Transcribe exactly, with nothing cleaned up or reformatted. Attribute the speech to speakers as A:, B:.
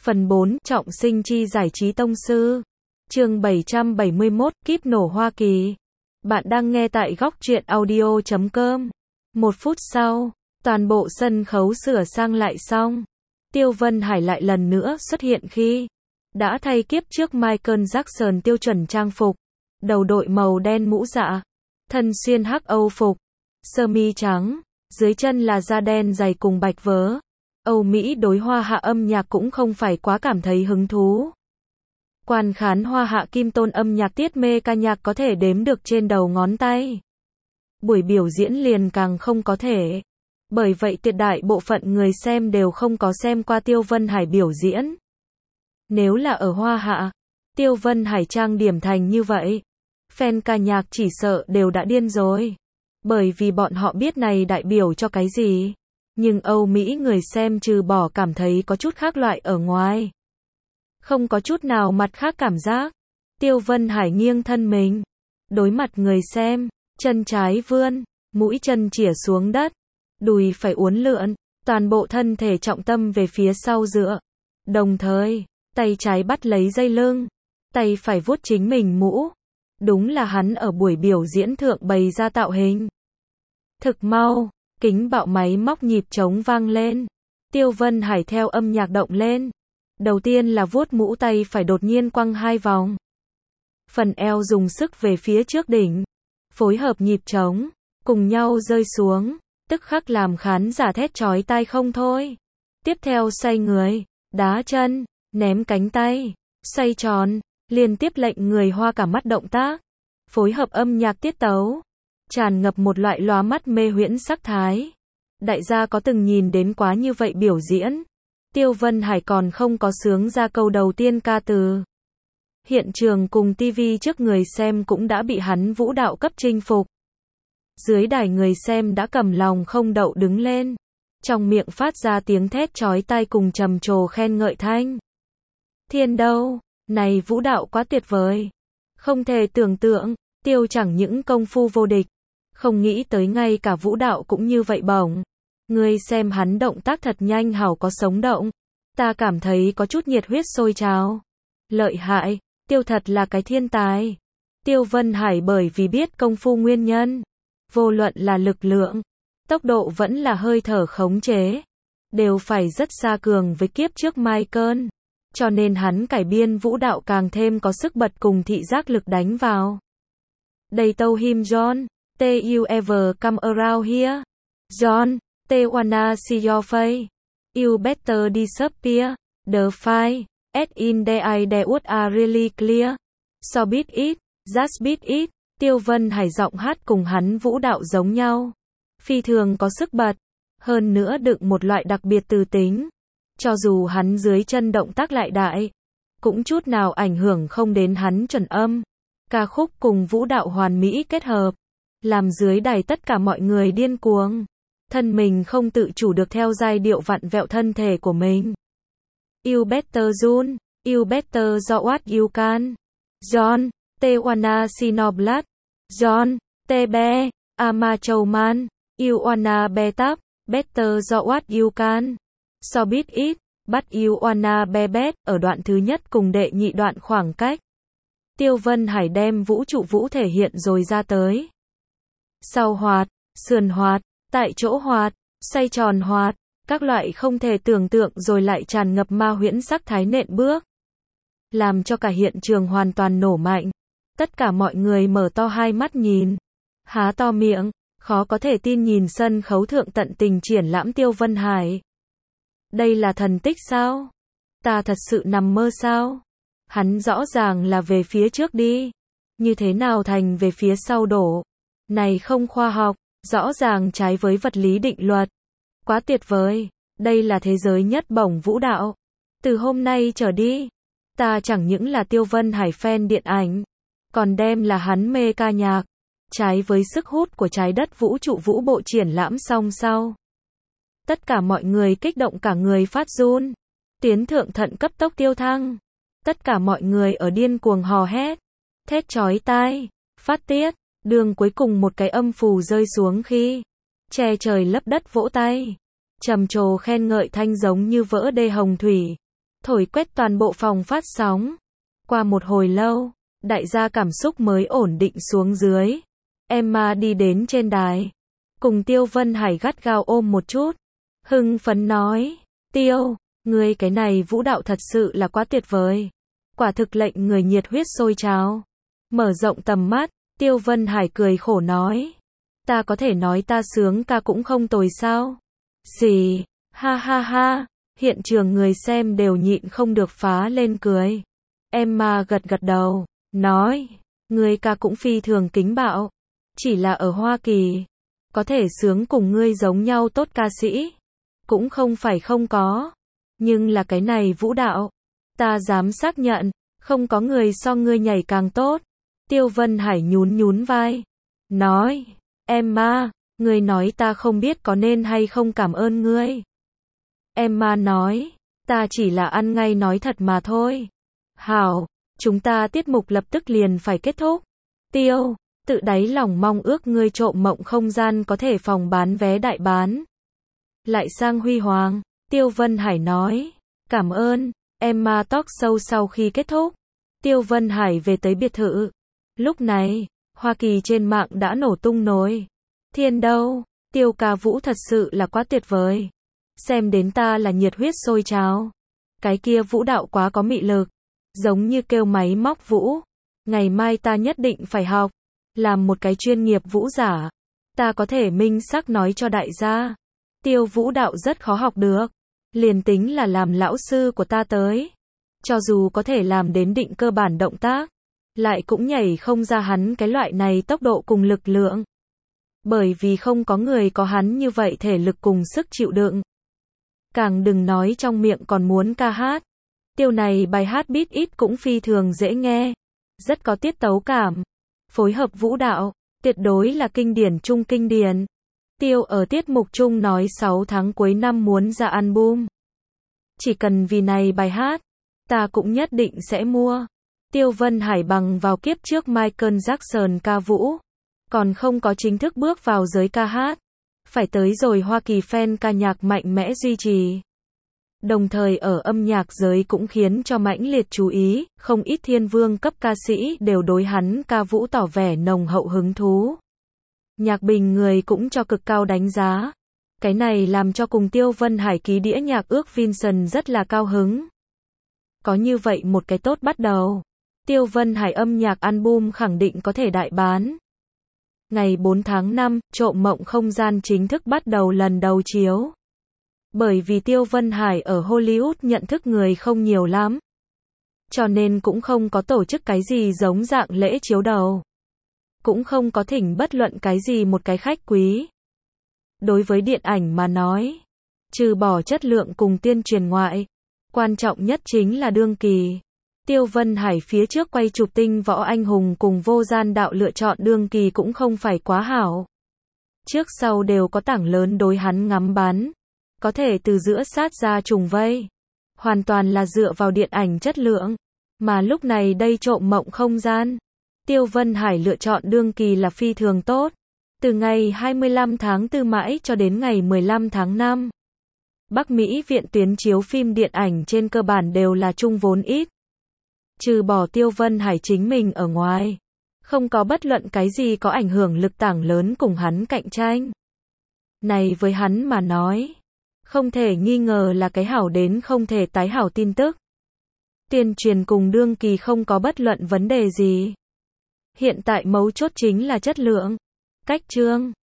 A: Phần bốn, Trọng sinh chi giải trí tông sư. Chương bảy trăm bảy mươi mốt, kíp nổ Hoa Kỳ. Bạn đang nghe tại góc truyện audio chấm com. Một phút sau, toàn bộ sân khấu sửa sang lại xong. Tiêu Vân Hải lại lần nữa xuất hiện khi đã thay kiếp trước Michael Jackson tiêu chuẩn trang phục. Đầu đội màu đen mũ dạ, thân xuyên hắc Âu phục, sơ mi trắng, dưới chân là da đen dày cùng bạch vớ. Âu Mỹ đối hoa hạ âm nhạc cũng không phải quá cảm thấy hứng thú. Quan khán hoa hạ kim tôn âm nhạc tiết mê ca nhạc có thể đếm được trên đầu ngón tay. Buổi biểu diễn liền càng không có thể. Bởi vậy tuyệt đại bộ phận người xem đều không có xem qua Tiêu Vân Hải biểu diễn. Nếu là ở hoa hạ, Tiêu Vân Hải trang điểm thành như vậy, fan ca nhạc chỉ sợ đều đã điên rồi. Bởi vì bọn họ biết này đại biểu cho cái gì. Nhưng Âu Mỹ người xem trừ bỏ cảm thấy có chút khác loại ở ngoài, không có chút nào mặt khác cảm giác. Tiêu Vân Hải nghiêng thân mình, đối mặt người xem, chân trái vươn, mũi chân chĩa xuống đất, đùi phải uốn lượn, toàn bộ thân thể trọng tâm về phía sau dựa. Đồng thời, tay trái bắt lấy dây lưng, tay phải vuốt chính mình mũ. Đúng là hắn ở buổi biểu diễn thượng bày ra tạo hình. Thực mau, kính bạo máy móc nhịp trống vang lên. Tiêu Vân Hải theo âm nhạc động lên. Đầu tiên là vuốt mũ, tay phải đột nhiên quăng hai vòng. Phần eo dùng sức về phía trước đỉnh. Phối hợp nhịp trống, cùng nhau rơi xuống. Tức khắc làm khán giả thét chói tai không thôi. Tiếp theo xoay người, đá chân, ném cánh tay, xoay tròn, liên tiếp lệnh người hoa cả mắt động tác. Phối hợp âm nhạc tiết tấu, tràn ngập một loại lóa mắt mê huyễn sắc thái. Đại gia có từng nhìn đến quá như vậy biểu diễn. Tiêu Vân Hải còn không có sướng ra câu đầu tiên ca từ. Hiện trường cùng tivi trước người xem cũng đã bị hắn vũ đạo cấp chinh phục. Dưới đài người xem đã cầm lòng không đậu đứng lên. Trong miệng phát ra tiếng thét chói tai cùng trầm trồ khen ngợi thanh. Thiên đâu, này vũ đạo quá tuyệt vời. Không thể tưởng tượng, Tiêu chẳng những công phu vô địch. Không nghĩ tới ngay cả vũ đạo cũng như vậy bổng. Ngươi xem hắn động tác thật nhanh hảo có sống động. Ta cảm thấy có chút nhiệt huyết sôi trào. Lợi hại, Tiêu thật là cái thiên tài. Tiêu Vân Hải bởi vì biết công phu nguyên nhân, vô luận là lực lượng, tốc độ vẫn là hơi thở khống chế, đều phải rất xa cường với kiếp trước Michael. Cho nên hắn cải biên vũ đạo càng thêm có sức bật cùng thị giác lực đánh vào. Đầy tâu him John, T you ever come around here? John, T wanna see your face. You better disappear. The fight, as in the eye that would are really clear. So beat it, just beat it. Tiêu Vân Hải giọng hát cùng hắn vũ đạo giống nhau. Phi thường có sức bật. Hơn nữa đựng một loại đặc biệt từ tính. Cho dù hắn dưới chân động tác lại đại, cũng chút nào ảnh hưởng không đến hắn chuẩn âm. Ca khúc cùng vũ đạo hoàn mỹ kết hợp, làm dưới đài tất cả mọi người điên cuồng. Thân mình không tự chủ được theo giai điệu vặn vẹo thân thể của mình. You better Jun, you better do what you can. John, T wanna see no blood. John, T be, ama man. You wanna be top, better do what you can. So beat it, but you wanna be best. Ở đoạn thứ nhất cùng đệ nhị đoạn khoảng cách, Tiêu Vân Hải đem vũ trụ vũ thể hiện rồi ra tới. Sau hoạt, sườn hoạt, tại chỗ hoạt, xoay tròn hoạt, các loại không thể tưởng tượng rồi lại tràn ngập ma huyễn sắc thái nện bước. Làm cho cả hiện trường hoàn toàn nổ mạnh. Tất cả mọi người mở to hai mắt nhìn, há to miệng, khó có thể tin nhìn sân khấu thượng tận tình triển lãm Tiêu Vân Hải. Đây là thần tích sao? Ta thật sự nằm mơ sao? Hắn rõ ràng là về phía trước đi. Như thế nào thành về phía sau đổ? Này không khoa học, rõ ràng trái với vật lý định luật. Quá tuyệt vời, đây là thế giới nhất bổng vũ đạo. Từ hôm nay trở đi, ta chẳng những là Tiêu Vân Hải fan điện ảnh, còn đem là hắn mê ca nhạc. Trái với sức hút của trái đất vũ trụ vũ bộ triển lãm xong sau. Tất cả mọi người kích động cả người phát run. Tiến thượng thận cấp tốc tiêu thăng. Tất cả mọi người ở điên cuồng hò hét, thét chói tai, phát tiết. Đường cuối cùng một cái âm phù rơi xuống khi che trời lấp đất vỗ tay, trầm trồ khen ngợi thanh giống như vỡ đê hồng thủy. thổi quét toàn bộ phòng phát sóng. Qua một hồi lâu, đại gia cảm xúc mới ổn định xuống dưới. Emma đi đến trên đài, cùng Tiêu Vân Hải gắt gao ôm một chút, hưng phấn nói, Tiêu, ngươi cái này vũ đạo thật sự là quá tuyệt vời. Quả thực lệnh người nhiệt huyết sôi trào. Mở rộng tầm mắt, Tiêu Vân Hải cười khổ nói, ta có thể nói ta sướng ca cũng không tồi sao? Gì? Ha ha ha, hiện trường người xem đều nhịn không được phá lên cười. Emma gật gật đầu, nói, ngươi ca cũng phi thường kính bạo. Chỉ là ở Hoa Kỳ, có thể sướng cùng ngươi giống nhau tốt ca sĩ, cũng không phải không có. Nhưng là cái này vũ đạo, ta dám xác nhận, không có người so ngươi nhảy càng tốt. Tiêu Vân Hải nhún nhún vai, nói, Emma, ngươi nói ta không biết có nên hay không cảm ơn ngươi. Emma nói, ta chỉ là ăn ngay nói thật mà thôi. Hảo, chúng ta tiết mục lập tức liền phải kết thúc. Tiêu, tự đáy lòng mong ước ngươi trộm mộng không gian có thể phòng bán vé đại bán. Lại sang huy hoàng, Tiêu Vân Hải nói, cảm ơn. Emma talk show sau khi kết thúc, Tiêu Vân Hải về tới biệt thự. Lúc này, Hoa Kỳ trên mạng đã nổ tung nổi. Thiên đâu, Tiêu ca vũ thật sự là quá tuyệt vời. Xem đến ta là nhiệt huyết sôi trào. Cái kia vũ đạo quá có mị lực, giống như kêu máy móc vũ. Ngày mai ta nhất định phải học, làm một cái chuyên nghiệp vũ giả. Ta có thể minh xác nói cho đại gia, Tiêu vũ đạo rất khó học được. Liền tính là làm lão sư của ta tới, cho dù có thể làm đến định cơ bản động tác, lại cũng nhảy không ra hắn cái loại này tốc độ cùng lực lượng. Bởi vì không có người có hắn như vậy thể lực cùng sức chịu đựng. Càng đừng nói trong miệng còn muốn ca hát. Tiêu này bài hát beat ít cũng phi thường dễ nghe, rất có tiết tấu cảm, phối hợp vũ đạo, tuyệt đối là kinh điển trung kinh điển. Tiêu ở tiết mục chung nói sáu tháng cuối năm muốn ra album. Chỉ cần vì này bài hát, ta cũng nhất định sẽ mua. Tiêu Vân Hải bằng vào kiếp trước Michael Jackson ca vũ, còn không có chính thức bước vào giới ca hát. Phải tới rồi Hoa Kỳ fan ca nhạc mạnh mẽ duy trì. Đồng thời ở âm nhạc giới cũng khiến cho mãnh liệt chú ý, không ít thiên vương cấp ca sĩ đều đối hắn ca vũ tỏ vẻ nồng hậu hứng thú. Nhạc bình người cũng cho cực cao đánh giá. Cái này làm cho cùng Tiêu Vân Hải ký đĩa nhạc ước Vincent rất là cao hứng. Có như vậy một cái tốt bắt đầu, Tiêu Vân Hải âm nhạc album khẳng định có thể đại bán. Ngày bốn tháng năm, Trộm Mộng Không Gian chính thức bắt đầu lần đầu chiếu. Bởi vì Tiêu Vân Hải ở Hollywood nhận thức người không nhiều lắm, cho nên cũng không có tổ chức cái gì giống dạng lễ chiếu đầu. Cũng không có thỉnh bất luận cái gì một cái khách quý. Đối với điện ảnh mà nói, trừ bỏ chất lượng cùng tuyên truyền ngoại, quan trọng nhất chính là đương kỳ. Tiêu Vân Hải phía trước quay chụp Tinh Võ Anh Hùng cùng Vô Gian Đạo lựa chọn đương kỳ cũng không phải quá hảo. Trước sau đều có tảng lớn đối hắn ngắm bắn, có thể từ giữa sát ra trùng vây. Hoàn toàn là dựa vào điện ảnh chất lượng. Mà lúc này đây Trộm Mộng Không Gian, Tiêu Vân Hải lựa chọn đương kỳ là phi thường tốt. Từ ngày hai mươi lăm tháng tư mãi cho đến ngày mười lăm tháng năm. Bắc Mỹ viện tuyến chiếu phim điện ảnh trên cơ bản đều là chung vốn ít. Trừ bỏ Tiêu Vân Hải chính mình ở ngoài, không có bất luận cái gì có ảnh hưởng lực tảng lớn cùng hắn cạnh tranh. Này với hắn mà nói, không thể nghi ngờ là cái hảo đến không thể tái hảo tin tức. Tuyên truyền cùng đương kỳ không có bất luận vấn đề gì. Hiện tại mấu chốt chính là chất lượng, cách chương.